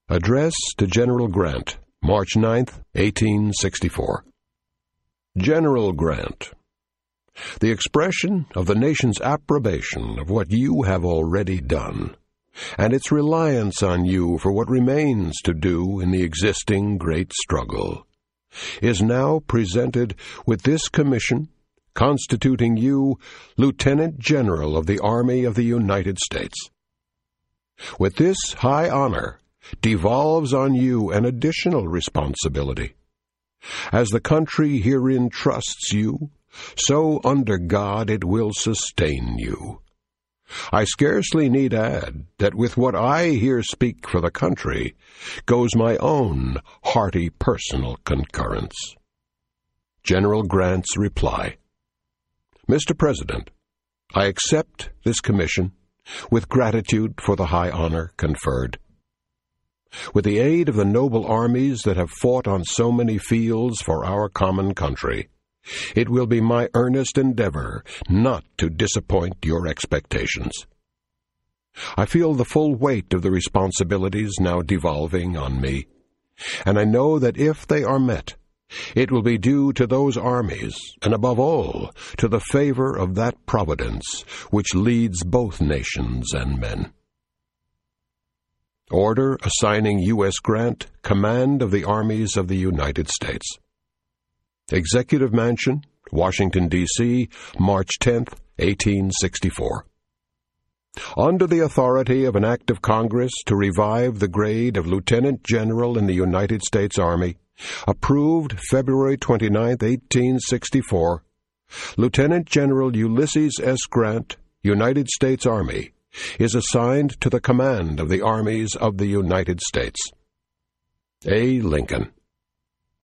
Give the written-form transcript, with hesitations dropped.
Address to General Grant, March 9, 1864. General Grant, the expression of the nation's approbation of what you have already done, and its reliance on you for what remains to do in the existing great struggle, is now presented with this commission constituting you Lieutenant General of the Army of the United States. With this high honor devolves on you an additional responsibility. As the country herein trusts you, so under God it will sustain you. I scarcely need add that with what I here speak for the country goes my own hearty personal concurrence. General Grant's reply: Mr. President, I accept this commission with gratitude for the high honor conferred. With the aid of the noble armies that have fought on so many fields for our common country, it will be my earnest endeavor not to disappoint your expectations. I feel the full weight of the responsibilities now devolving on me, and I know that if they are met, it will be due to those armies, and above all, to the favor of that providence which leads both nations and men. Order assigning U.S. Grant command of the armies of the United States. Executive Mansion, Washington, D.C., March 10, 1864. Under the authority of an act of Congress to revive the grade of Lieutenant General in the United States Army, approved February 29, 1864, Lieutenant General Ulysses S. Grant, United States Army, is assigned to the command of the armies of the United States. A. Lincoln.